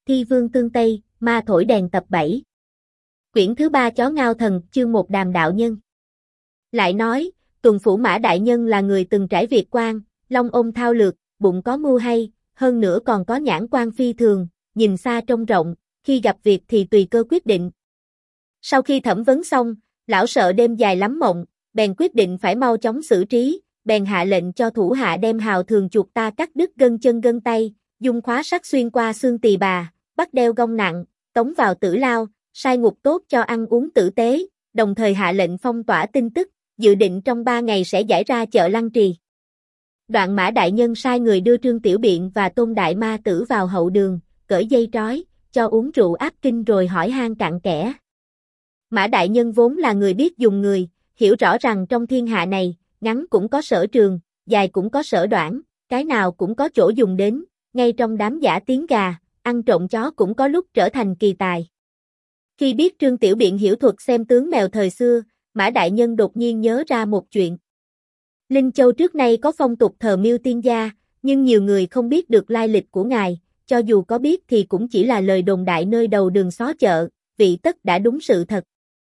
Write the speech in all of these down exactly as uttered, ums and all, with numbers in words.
Thi vương tương Tây, ma thổi đèn tập bảy. Quyển thứ ba Chó ngao thần, chương một Đàm đạo nhân. Lại nói, Tuần Phủ Mã đại nhân là người từng trải Việt quan, long ôm thao lược, bụng có mưu hay, hơn nữa còn có nhãn quan phi thường, nhìn xa trông rộng, khi gặp việc thì tùy cơ quyết định. Sau khi thẩm vấn xong, lão sợ đêm dài lắm mộng, bèn quyết định phải mau chóng xử trí, bèn hạ lệnh cho thủ hạ đem hào thường chuột ta cắt đứt gân chân gân tay, dùng khóa sắt xuyên qua xương tỳ bà, bắt đeo gông nặng, tống vào tử lao, sai ngục tốt cho ăn uống tử tế, đồng thời hạ lệnh phong tỏa tin tức, dự định trong ba ngày sẽ giải ra chợ Lăng Trì. Đoạn Mã đại nhân sai người đưa Trương Tiểu Biện và Tôn Đại Ma Tử vào hậu đường, cởi dây trói, cho uống rượu áp kinh rồi hỏi han cặn kẽ. Mã đại nhân vốn là người biết dùng người, hiểu rõ rằng trong thiên hạ này, ngắn cũng có sở trường, dài cũng có sở đoản, cái nào cũng có chỗ dùng đến, ngay trong đám giả tiếng gà, ăn trộm chó cũng có lúc trở thành kỳ tài. Khi biết Trương Tiểu Biện hiểu thuật xem tướng mèo thời xưa, Mã đại nhân đột nhiên nhớ ra một chuyện. Linh Châu trước nay có phong tục thờ Miêu Tiên gia, nhưng nhiều người không biết được lai lịch của ngài, cho dù có biết thì cũng chỉ là lời đồn đại nơi đầu đường xó chợ, vị tất đã đúng sự thật.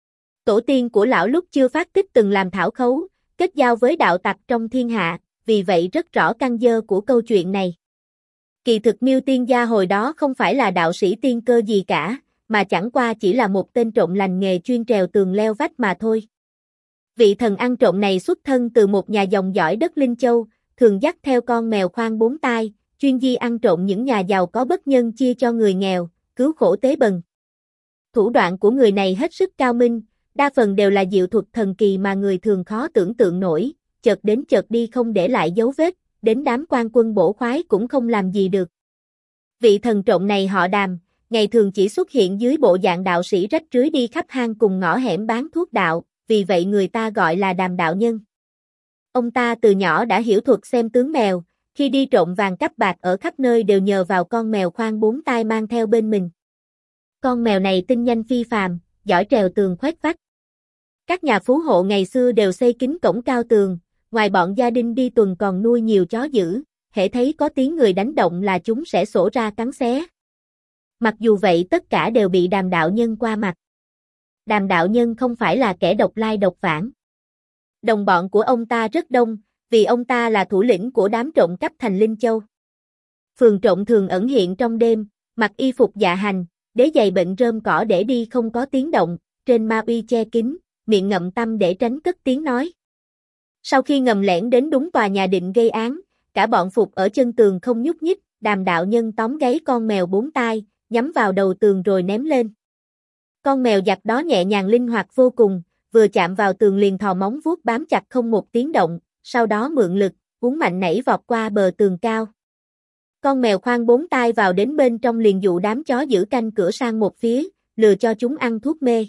Tổ tiên của lão lúc chưa phát tích từng làm thảo khấu, kết giao với đạo tặc trong thiên hạ, vì vậy rất rõ căn dơ của câu chuyện này. Kỳ thực Miêu Tiên gia hồi đó không phải là đạo sĩ tiên cơ gì cả, mà chẳng qua chỉ là một tên trộm lành nghề chuyên trèo tường leo vách mà thôi. Vị thần ăn trộm này xuất thân từ một nhà dòng dõi đất Linh Châu, thường dắt theo con mèo khoang bốn tai, chuyên di ăn trộm những nhà giàu có bất nhân chia cho người nghèo, cứu khổ tế bần. Thủ đoạn của người này hết sức cao minh, đa phần đều là diệu thuật thần kỳ mà người thường khó tưởng tượng nổi, chợt đến chợt đi không để lại dấu vết, đến đám quan quân bổ khoái cũng không làm gì được. Vị thần trộm này họ Đàm, ngày thường chỉ xuất hiện dưới bộ dạng đạo sĩ rách rưới đi khắp hang cùng ngõ hẻm bán thuốc đạo, vì vậy người ta gọi là Đàm đạo nhân. Ông ta từ nhỏ đã hiểu thuật xem tướng mèo, khi đi trộm vàng cắp bạc ở khắp nơi đều nhờ vào con mèo khoang bốn tai mang theo bên mình. Con mèo này tinh nhanh phi phàm, giỏi trèo tường khoét vách. Các nhà phú hộ ngày xưa đều xây kín cổng cao tường, ngoài bọn gia đình đi tuần còn nuôi nhiều chó dữ, hễ thấy có tiếng người đánh động là chúng sẽ xổ ra cắn xé. Mặc dù vậy tất cả đều bị Đàm đạo nhân qua mặt. Đàm đạo nhân không phải là kẻ độc lai độc vãng. Đồng bọn của ông ta rất đông, vì ông ta là thủ lĩnh của đám trộm cắp thành Linh Châu. Phường trộm thường ẩn hiện trong đêm, mặc y phục dạ hành, đế giày bệnh rơm cỏ để đi không có tiếng động, trên ma uy che kín, miệng ngậm tăm để tránh cất tiếng nói. Sau khi ngầm lẻn đến đúng tòa nhà định gây án, cả bọn phục ở chân tường không nhúc nhích, Đàm đạo nhân tóm gáy con mèo bốn tai, nhắm vào đầu tường rồi ném lên. Con mèo giặt đó nhẹ nhàng linh hoạt vô cùng, vừa chạm vào tường liền thò móng vuốt bám chặt không một tiếng động, sau đó mượn lực, uốn mạnh nảy vọt qua bờ tường cao. Con mèo khoang bốn tai vào đến bên trong liền dụ đám chó giữ canh cửa sang một phía, lừa cho chúng ăn thuốc mê.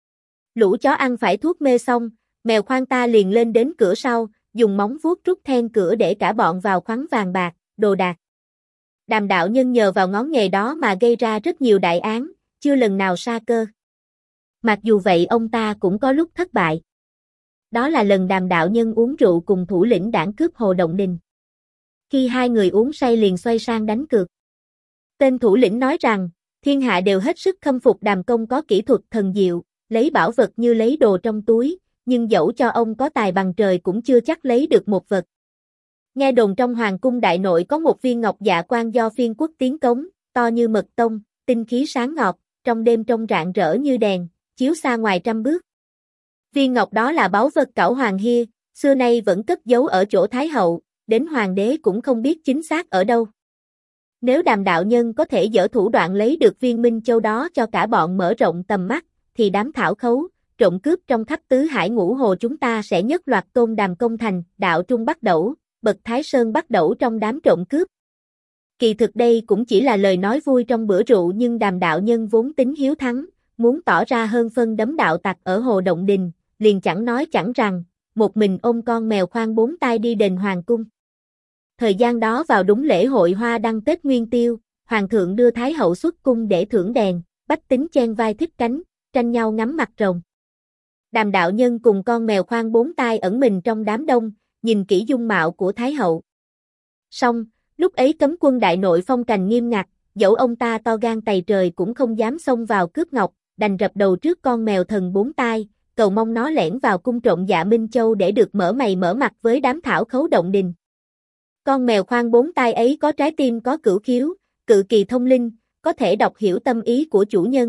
Lũ chó ăn phải thuốc mê xong, mèo khoang ta liền lên đến cửa sau, dùng móng vuốt rút then cửa để cả bọn vào khoắn vàng bạc, đồ đạc. Đàm đạo nhân nhờ vào ngón nghề đó mà gây ra rất nhiều đại án, chưa lần nào sa cơ. Mặc dù vậy ông ta cũng có lúc thất bại. Đó là lần Đàm đạo nhân uống rượu cùng thủ lĩnh đảng cướp Hồ Động Đình. Khi hai người uống say liền xoay sang đánh cược. Tên thủ lĩnh nói rằng, thiên hạ đều hết sức khâm phục Đàm công có kỹ thuật thần diệu, lấy bảo vật như lấy đồ trong túi, nhưng dẫu cho ông có tài bằng trời cũng chưa chắc lấy được một vật. Nghe đồn trong hoàng cung đại nội có một viên ngọc dạ quan do phiên quốc tiến cống, to như mật tông, tinh khí sáng ngọc, trong đêm trông rạng rỡ như đèn, chiếu xa ngoài trăm bước. Viên ngọc đó là báu vật cảo hoàng hia, xưa nay vẫn cất giấu ở chỗ Thái hậu, đến hoàng đế cũng không biết chính xác ở đâu. Nếu Đàm đạo nhân có thể dở thủ đoạn lấy được viên minh châu đó cho cả bọn mở rộng tầm mắt, thì đám thảo khấu, trộm cướp trong khắp tứ hải ngũ hồ chúng ta sẽ nhất loạt tôn Đàm công thành, đạo trung bắt đẩu, bậc Thái Sơn bắt đẩu trong đám trộm cướp. Kỳ thực đây cũng chỉ là lời nói vui trong bữa rượu, nhưng Đàm đạo nhân vốn tính hiếu thắng, muốn tỏ ra hơn phân đấm đạo tặc ở Hồ Động Đình, liền chẳng nói chẳng rằng, một mình ôm con mèo khoang bốn tai đi đền hoàng cung. Thời gian đó vào đúng lễ hội hoa đăng Tết Nguyên Tiêu, hoàng thượng đưa Thái hậu xuất cung để thưởng đèn, bách tính chen vai thích cánh, tranh nhau ngắm mặt rồng. Đàm đạo nhân cùng con mèo khoang bốn tai ẩn mình trong đám đông, nhìn kỹ dung mạo của Thái hậu. Xong, lúc ấy cấm quân đại nội phong cảnh nghiêm ngặt, dẫu ông ta to gan tày trời cũng không dám xông vào cướp ngọc, đành rập đầu trước con mèo thần bốn tai, cầu mong nó lẻn vào cung trộm Dạ Minh Châu để được mở mày mở mặt với đám thảo khấu động đình. Con mèo khoan bốn tai ấy có trái tim có cửu khiếu, cự kỳ thông linh, có thể đọc hiểu tâm ý của chủ nhân.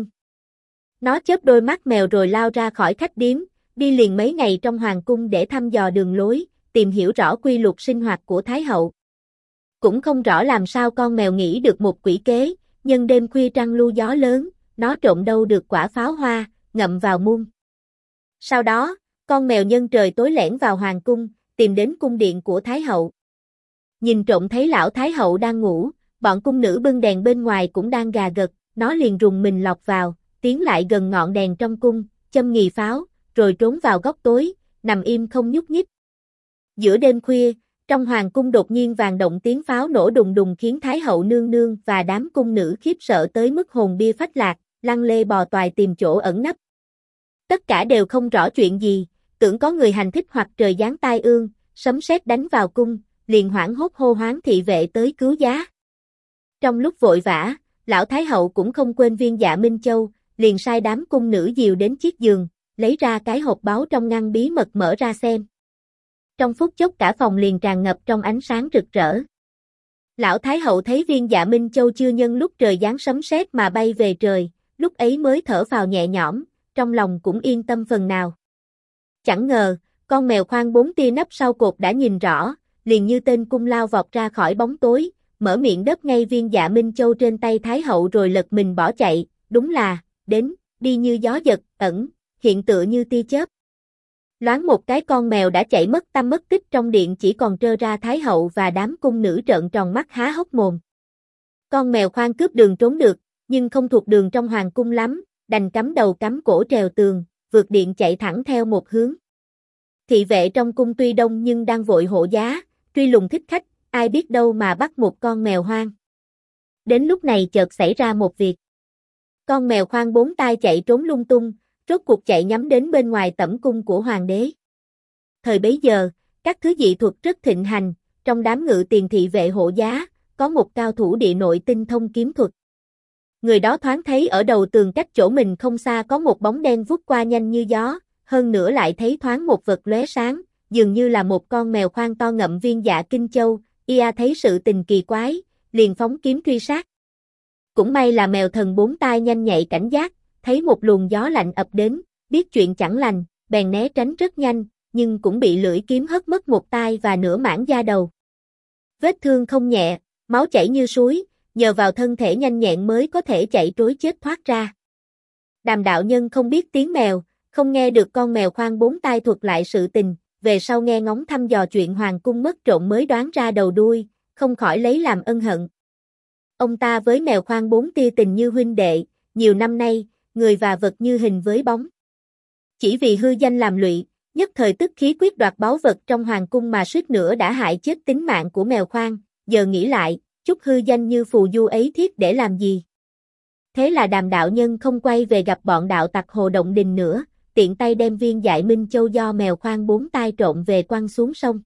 Nó chớp đôi mắt mèo rồi lao ra khỏi khách điếm, đi liền mấy ngày trong hoàng cung để thăm dò đường lối, tìm hiểu rõ quy luật sinh hoạt của Thái hậu. Cũng không rõ làm sao con mèo nghĩ được một quỷ kế, nhân đêm khuya trăng lu gió lớn, nó trộm đâu được quả pháo hoa, ngậm vào muôn. Sau đó, con mèo nhân trời tối lẻn vào hoàng cung, tìm đến cung điện của Thái hậu. Nhìn trộm thấy lão Thái hậu đang ngủ, bọn cung nữ bưng đèn bên ngoài cũng đang gà gật, nó liền rùng mình lọt vào, tiến lại gần ngọn đèn trong cung, châm nghì pháo, rồi trốn vào góc tối, nằm im không nhúc nhích. Giữa đêm khuya, trong hoàng cung đột nhiên vang động tiếng pháo nổ đùng đùng khiến Thái hậu nương nương và đám cung nữ khiếp sợ tới mức hồn bia phách lạc, lăn lê bò toài tìm chỗ ẩn nấp. Tất cả đều không rõ chuyện gì, tưởng có người hành thích hoặc trời giáng tai ương, sấm sét đánh vào cung, liền hoảng hốt hô hoán thị vệ tới cứu giá. Trong lúc vội vã, lão Thái hậu cũng không quên viên Dạ Minh Châu, liền sai đám cung nữ dìu đến chiếc giường, lấy ra cái hộp báu trong ngăn bí mật mở ra xem. Trong phút chốc cả phòng liền tràn ngập trong ánh sáng rực rỡ. Lão Thái hậu thấy viên Dạ Minh Châu chưa nhân lúc trời giáng sấm sét mà bay về trời, lúc ấy mới thở phào nhẹ nhõm, trong lòng cũng yên tâm phần nào. Chẳng ngờ, con mèo khoan bốn tia nấp sau cột đã nhìn rõ, liền như tên cung lao vọt ra khỏi bóng tối, mở miệng đớp ngay viên Dạ Minh Châu trên tay Thái hậu rồi lật mình bỏ chạy, đúng là, đến, đi như gió giật, ẩn, hiện tựa như tia chớp. Loáng một cái con mèo đã chạy mất tăm mất tích trong điện, chỉ còn trơ ra Thái hậu và đám cung nữ trợn tròn mắt há hốc mồm. Con mèo khoan cướp đường trốn được, nhưng không thuộc đường trong hoàng cung lắm, đành cắm đầu cắm cổ trèo tường, vượt điện chạy thẳng theo một hướng. Thị vệ trong cung tuy đông nhưng đang vội hộ giá, truy lùng thích khách, ai biết đâu mà bắt một con mèo hoang. Đến lúc này chợt xảy ra một việc. Con mèo khoan bốn tai chạy trốn lung tung, rốt cuộc chạy nhắm đến bên ngoài tẩm cung của hoàng đế. Thời bấy giờ, các thứ dị thuật rất thịnh hành, trong đám ngự tiền thị vệ hộ giá, có một cao thủ địa nội tinh thông kiếm thuật. Người đó thoáng thấy ở đầu tường cách chỗ mình không xa có một bóng đen vút qua nhanh như gió, hơn nữa lại thấy thoáng một vật lóe sáng, dường như là một con mèo khoan to ngậm viên Dạ Kinh Châu, ia thấy sự tình kỳ quái, liền phóng kiếm truy sát. Cũng may là mèo thần bốn tai nhanh nhạy cảnh giác, thấy một luồng gió lạnh ập đến, biết chuyện chẳng lành, bèn né tránh rất nhanh, nhưng cũng bị lưỡi kiếm hất mất một tai và nửa mảng da đầu. Vết thương không nhẹ, máu chảy như suối, nhờ vào thân thể nhanh nhẹn mới có thể chạy trối chết thoát ra. Đàm đạo nhân không biết tiếng mèo, không nghe được con mèo khoan bốn tai thuật lại sự tình, về sau nghe ngóng thăm dò chuyện hoàng cung mất trộm mới đoán ra đầu đuôi, không khỏi lấy làm ân hận. Ông ta với mèo khoan bốn tia tình như huynh đệ, nhiều năm nay, người và vật như hình với bóng. Chỉ vì hư danh làm lụy, nhất thời tức khí quyết đoạt báu vật trong hoàng cung mà suýt nữa đã hại chết tính mạng của mèo khoan, giờ nghĩ lại, chút hư danh như phù du ấy thiết để làm gì. Thế là Đàm đạo nhân không quay về gặp bọn đạo tặc Hồ Động Đình nữa, tiện tay đem viên Dạ Minh Châu do mèo khoan bốn tai trộn về quăng xuống sông.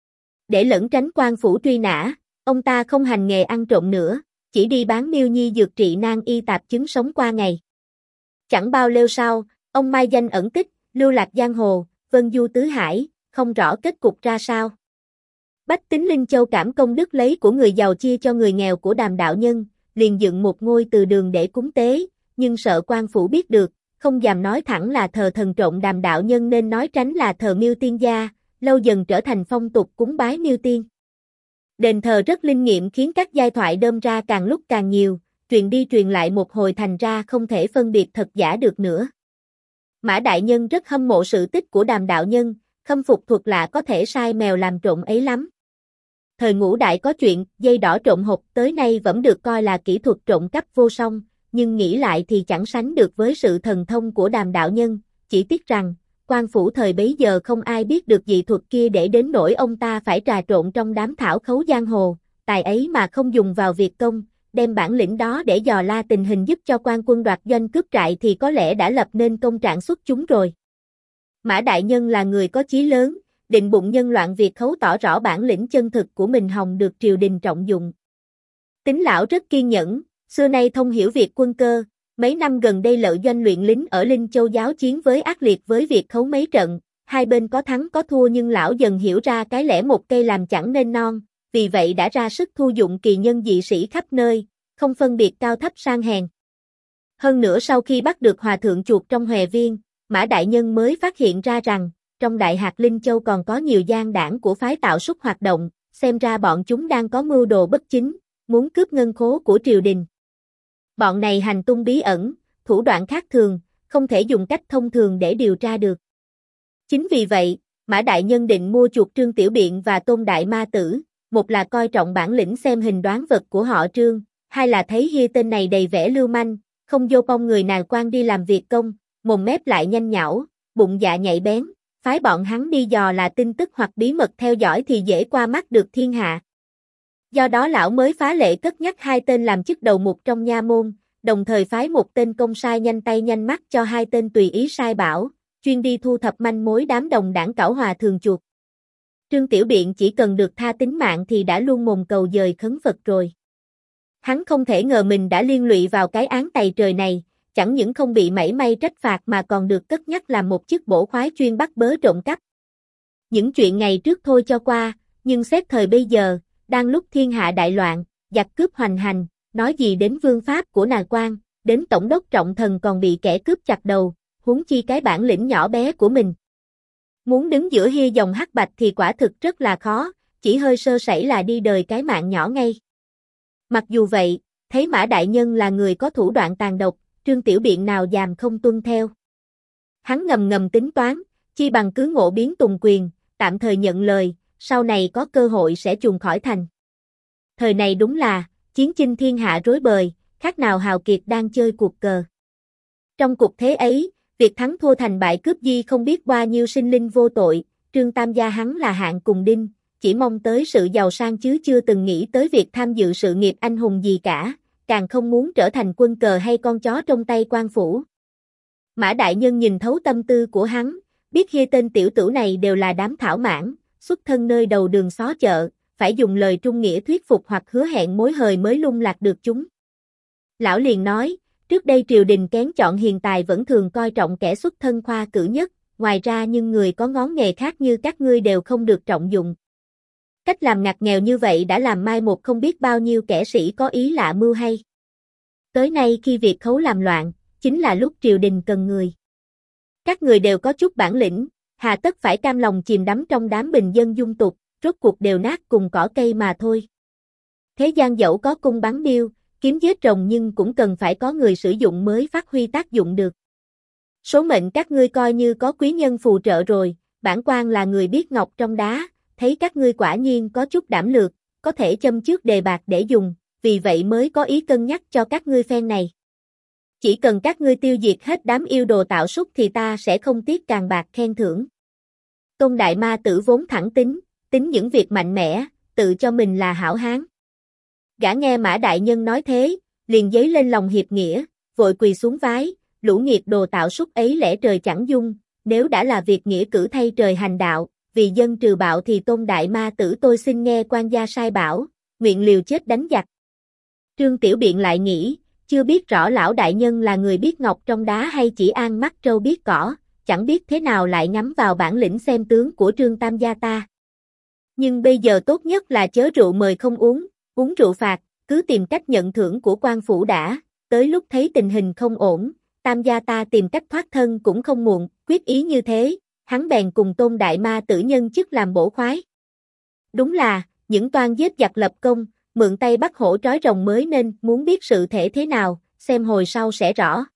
Để lẩn tránh quan phủ truy nã, ông ta không hành nghề ăn trộm nữa, chỉ đi bán miêu nhi dược trị nan y tạp chứng sống qua ngày. Chẳng bao lâu sau, ông mai danh ẩn tích, lưu lạc giang hồ, vân du tứ hải, không rõ kết cục ra sao. Bách tính Linh Châu cảm công đức lấy của người giàu chia cho người nghèo của Đàm đạo nhân, liền dựng một ngôi từ đường để cúng tế, nhưng sợ quan phủ biết được, không dám nói thẳng là thờ thần trộm Đàm đạo nhân nên nói tránh là thờ miêu tiên gia, lâu dần trở thành phong tục cúng bái miêu tiên. Đền thờ rất linh nghiệm khiến các giai thoại đơm ra càng lúc càng nhiều, truyền đi truyền lại một hồi thành ra không thể phân biệt thật giả được nữa. Mã Đại Nhân rất hâm mộ sự tích của Đàm đạo nhân, khâm phục thuật lạ có thể sai mèo làm trộm ấy lắm. Thời Ngũ Đại có chuyện dây đỏ trộm hộp tới nay vẫn được coi là kỹ thuật trộm cắp vô song, nhưng nghĩ lại thì chẳng sánh được với sự thần thông của Đàm đạo nhân, chỉ tiếc rằng, quan phủ thời bấy giờ không ai biết được dị thuật kia để đến nỗi ông ta phải trà trộn trong đám thảo khấu giang hồ, tài ấy mà không dùng vào việc công, đem bản lĩnh đó để dò la tình hình giúp cho quan quân đoạt doanh cướp trại thì có lẽ đã lập nên công trạng xuất chúng rồi. Mã Đại Nhân là người có chí lớn, định bụng nhân loạn việc khấu tỏ rõ bản lĩnh chân thực của mình hòng được triều đình trọng dụng. Tính lão rất kiên nhẫn, Xưa nay thông hiểu việc quân cơ, mấy năm gần đây Lợi Doanh luyện lính ở Linh Châu giáo chiến với ác liệt với việc khấu mấy trận, hai bên có thắng có thua nhưng lão dần hiểu ra cái lẽ một cây làm chẳng nên non, vì vậy đã ra sức thu dụng kỳ nhân dị sĩ khắp nơi, không phân biệt cao thấp sang hèn. Hơn nữa sau khi bắt được hòa thượng chuột trong Hòe Viên, Mã Đại Nhân mới phát hiện ra rằng, trong Đại hạt Linh Châu còn có nhiều gian đảng của phái Tạo Súc hoạt động, xem ra bọn chúng đang có mưu đồ bất chính, muốn cướp ngân khố của triều đình. Bọn này hành tung bí ẩn, thủ đoạn khác thường, không thể dùng cách thông thường để điều tra được. Chính vì vậy, Mã Đại Nhân định mua chuột Trương Tiểu Biện và Tôn Đại Ma Tử, một là coi trọng bản lĩnh xem hình đoán vật của họ Trương, hai là thấy Hi tên này đầy vẻ lưu manh, không vô bông người nào quan đi làm việc công, mồm mép lại nhanh nhảu, bụng dạ nhạy bén, phái bọn hắn đi dò là tin tức hoặc bí mật theo dõi thì dễ qua mắt được thiên hạ. Do đó lão mới phá lệ cất nhắc hai tên làm chức đầu mục trong nha môn, đồng thời phái một tên công sai nhanh tay nhanh mắt cho hai tên tùy ý sai bảo, chuyên đi thu thập manh mối đám đồng đảng cẩu hòa thường chuột. Trương Tiểu Biện chỉ cần được tha tính mạng thì đã luôn mồm cầu dời khấn Phật rồi. Hắn không thể ngờ mình đã liên lụy vào cái án tày trời này, chẳng những không bị mảy may trách phạt mà còn được cất nhắc làm một chức bổ khoái chuyên bắt bớ trộm cắp. Những chuyện ngày trước thôi cho qua, nhưng xét thời bây giờ, đang lúc thiên hạ đại loạn, giặc cướp hoành hành, nói gì đến vương pháp của Nà Quan, đến tổng đốc trọng thần còn bị kẻ cướp chặt đầu, huống chi cái bản lĩnh nhỏ bé của mình. Muốn đứng giữa hia dòng hắc bạch thì quả thực rất là khó, chỉ hơi sơ sẩy là đi đời cái mạng nhỏ ngay. Mặc dù vậy, thấy Mã Đại Nhân là người có thủ đoạn tàn độc, Trương Tiểu Biện nào dám không tuân theo. Hắn ngầm ngầm tính toán, chi bằng cứ ngộ biến tùng quyền, tạm thời nhận lời, sau này có cơ hội sẽ chuồn khỏi thành. Thời này đúng là, chiến chinh thiên hạ rối bời, khác nào hào kiệt đang chơi cuộc cờ. Trong cuộc thế ấy, việc thắng thua thành bại cướp di không biết bao nhiêu sinh linh vô tội, Trương Tam gia hắn là hạng cùng đinh, chỉ mong tới sự giàu sang chứ chưa từng nghĩ tới việc tham dự sự nghiệp anh hùng gì cả, càng không muốn trở thành quân cờ hay con chó trong tay quan phủ. Mã Đại Nhân nhìn thấu tâm tư của hắn, biết Hi tên tiểu tử này đều là đám thảo mãn, xuất thân nơi đầu đường xó chợ, phải dùng lời trung nghĩa thuyết phục hoặc hứa hẹn mối hời mới lung lạc được chúng. Lão liền nói, trước đây triều đình kén chọn hiền tài vẫn thường coi trọng kẻ xuất thân khoa cử nhất, ngoài ra nhưng người có ngón nghề khác như các ngươi đều không được trọng dụng. Cách làm ngặt nghèo như vậy đã làm mai một không biết bao nhiêu kẻ sĩ có ý lạ mưu hay. Tới nay khi việc khấu làm loạn, chính là lúc triều đình cần người. Các người đều có chút bản lĩnh, hà tất phải cam lòng chìm đắm trong đám bình dân dung tục, rốt cuộc đều nát cùng cỏ cây mà thôi. Thế gian dẫu có cung bắn điêu, kiếm giết rồng nhưng cũng cần phải có người sử dụng mới phát huy tác dụng được. Số mệnh các ngươi coi như có quý nhân phù trợ rồi, bản quan là người biết ngọc trong đá, thấy các ngươi quả nhiên có chút đảm lược, có thể châm chước đề bạc để dùng, vì vậy mới có ý cân nhắc cho các ngươi phen này. Chỉ cần các ngươi tiêu diệt hết đám yêu đồ Tạo Súc thì ta sẽ không tiếc càn bạc khen thưởng. Tôn Đại Ma Tử vốn thẳng tính, tính những việc mạnh mẽ, tự cho mình là hảo hán. Gã nghe Mã Đại Nhân nói thế, liền dấy lên lòng hiệp nghĩa, vội quỳ xuống vái, lũ nghiệt đồ Tạo Súc ấy lẽ trời chẳng dung, nếu đã là việc nghĩa cử thay trời hành đạo, vì dân trừ bạo thì Tôn Đại Ma Tử tôi xin nghe quan gia sai bảo, nguyện liều chết đánh giặc. Trương Tiểu Biện lại nghĩ, chưa biết rõ lão đại nhân là người biết ngọc trong đá hay chỉ an mắt trâu biết cỏ, chẳng biết thế nào lại ngắm vào bản lĩnh xem tướng của Trương Tam gia ta. Nhưng bây giờ tốt nhất là chớ rượu mời không uống, uống rượu phạt, cứ tìm cách nhận thưởng của quan phủ đã, tới lúc thấy tình hình không ổn, Tam gia ta tìm cách thoát thân cũng không muộn, quyết ý như thế, hắn bèn cùng Tôn Đại Ma Tử nhân chức làm bổ khoái. Đúng là, những toan giết giặc lập công, mượn tay bắt hổ trói rồng mới nên muốn biết sự thể thế nào, xem hồi sau sẽ rõ.